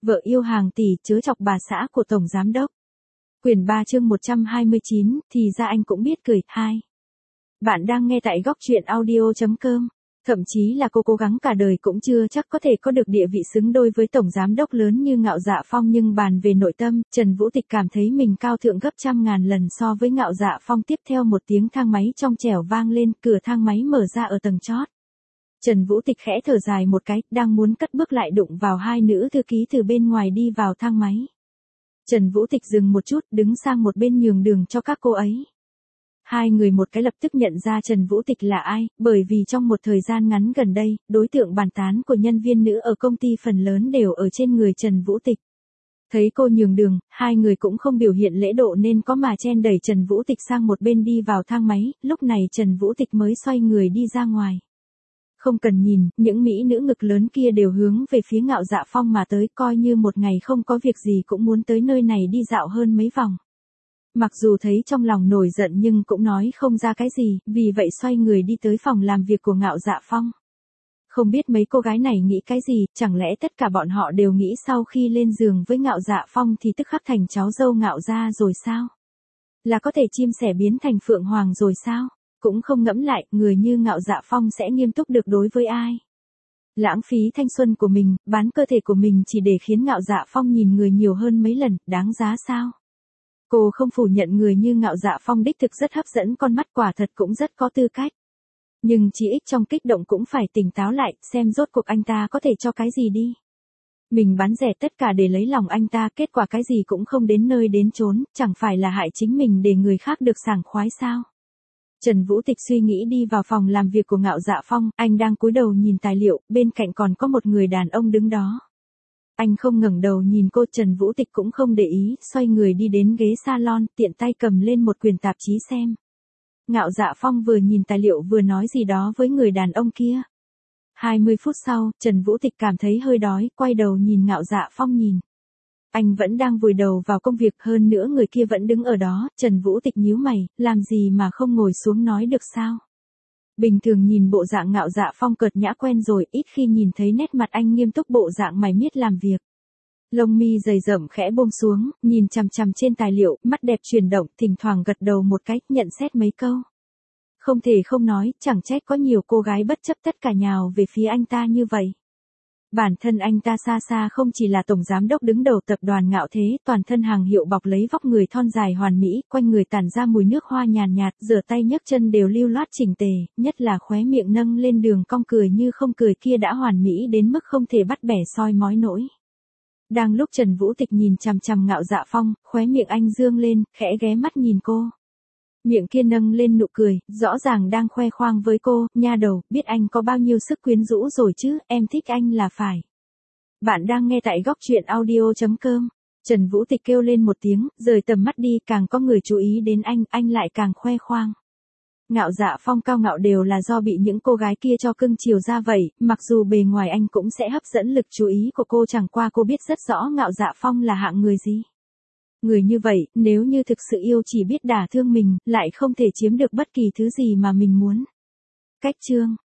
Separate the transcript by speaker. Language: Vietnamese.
Speaker 1: Vợ yêu hàng tỷ chớ chọc bà xã của Tổng Giám Đốc. Quyển 3 chương 129, thì ra anh cũng biết cười. 2. Bạn đang nghe tại góc truyện audio.com. Thậm chí là cô cố gắng cả đời cũng chưa chắc có thể có được địa vị xứng đôi với Tổng Giám Đốc lớn như Ngạo Dạ Phong, nhưng bàn về nội tâm, Trần Vũ Tịch cảm thấy mình cao thượng gấp trăm ngàn lần so với Ngạo Dạ Phong. Tiếp theo một tiếng thang máy trong trẻo vang lên, cửa thang máy mở ra ở tầng chót. Trần Vũ Tịch khẽ thở dài một cái, đang muốn cất bước lại đụng vào hai nữ thư ký từ bên ngoài đi vào thang máy. Trần Vũ Tịch dừng một chút, đứng sang một bên nhường đường cho các cô ấy. Hai người một cái lập tức nhận ra Trần Vũ Tịch là ai, bởi vì trong một thời gian ngắn gần đây, đối tượng bàn tán của nhân viên nữ ở công ty phần lớn đều ở trên người Trần Vũ Tịch. Thấy cô nhường đường, hai người cũng không biểu hiện lễ độ nên có mà chen đẩy Trần Vũ Tịch sang một bên đi vào thang máy, lúc này Trần Vũ Tịch mới xoay người đi ra ngoài. Không cần nhìn, những mỹ nữ ngực lớn kia đều hướng về phía Ngạo Dạ Phong mà tới, coi như một ngày không có việc gì cũng muốn tới nơi này đi dạo hơn mấy vòng. Mặc dù thấy trong lòng nổi giận nhưng cũng nói không ra cái gì, vì vậy xoay người đi tới phòng làm việc của Ngạo Dạ Phong. Không biết mấy cô gái này nghĩ cái gì, chẳng lẽ tất cả bọn họ đều nghĩ sau khi lên giường với Ngạo Dạ Phong thì tức khắc thành cháu dâu Ngạo gia rồi sao? Là có thể chim sẻ biến thành phượng hoàng rồi sao? Cũng không ngẫm lại, người như Ngạo Dạ Phong sẽ nghiêm túc được đối với ai? Lãng phí thanh xuân của mình, bán cơ thể của mình chỉ để khiến Ngạo Dạ Phong nhìn người nhiều hơn mấy lần, đáng giá sao? Cô không phủ nhận người như Ngạo Dạ Phong đích thực rất hấp dẫn con mắt, quả thật cũng rất có tư cách. Nhưng chí ít trong kích động cũng phải tỉnh táo lại, xem rốt cuộc anh ta có thể cho cái gì đi. Mình bán rẻ tất cả để lấy lòng anh ta, kết quả cái gì cũng không đến nơi đến chốn, chẳng phải là hại chính mình để người khác được sảng khoái sao? Trần Vũ Tịch suy nghĩ đi vào phòng làm việc của Ngạo Dạ Phong, anh đang cúi đầu nhìn tài liệu, bên cạnh còn có một người đàn ông đứng đó. Anh không ngẩng đầu nhìn cô, Trần Vũ Tịch cũng không để ý, xoay người đi đến ghế salon, tiện tay cầm lên một quyển tạp chí xem. Ngạo Dạ Phong vừa nhìn tài liệu vừa nói gì đó với người đàn ông kia. 20 phút sau, Trần Vũ Tịch cảm thấy hơi đói, quay đầu nhìn Ngạo Dạ Phong nhìn. Anh vẫn đang vùi đầu vào công việc, hơn nữa người kia vẫn đứng ở đó, Trần Vũ Tịch nhíu mày, làm gì mà không ngồi xuống nói được sao? Bình thường nhìn bộ dạng Ngạo Dạ Phong cợt nhã quen rồi, ít khi nhìn thấy nét mặt anh nghiêm túc bộ dạng mày miết làm việc. Lông mi dày rậm khẽ buông xuống, nhìn chằm chằm trên tài liệu, mắt đẹp chuyển động, thỉnh thoảng gật đầu một cái, nhận xét mấy câu. Không thể không nói, chẳng trách có nhiều cô gái bất chấp tất cả nhào về phía anh ta như vậy. Bản thân anh ta xa xa không chỉ là tổng giám đốc đứng đầu tập đoàn Ngạo Thế, toàn thân hàng hiệu bọc lấy vóc người thon dài hoàn mỹ, quanh người tản ra mùi nước hoa nhàn nhạt, rửa tay nhấc chân đều lưu loát chỉnh tề, nhất là khóe miệng nâng lên đường cong cười như không cười kia đã hoàn mỹ đến mức không thể bắt bẻ soi mói nổi. Đang lúc Trần Vũ Tịch nhìn chằm chằm Ngạo Dạ Phong, khóe miệng anh dương lên, khẽ ghé mắt nhìn cô. Miệng kia nâng lên nụ cười, rõ ràng đang khoe khoang với cô, nha đầu, biết anh có bao nhiêu sức quyến rũ rồi chứ, em thích anh là phải. Bạn đang nghe tại góc truyện audio.com. Trần Vũ Tịch kêu lên một tiếng, rời tầm mắt đi, càng có người chú ý đến anh lại càng khoe khoang. Ngạo Dạ Phong cao ngạo đều là do bị những cô gái kia cho cưng chiều ra vậy, mặc dù bề ngoài anh cũng sẽ hấp dẫn lực chú ý của cô, chẳng qua cô biết rất rõ Ngạo Dạ Phong là hạng người gì. Người như vậy, nếu như thực sự yêu chỉ biết đả thương mình, lại không thể chiếm được bất kỳ thứ gì mà mình muốn. Cách chương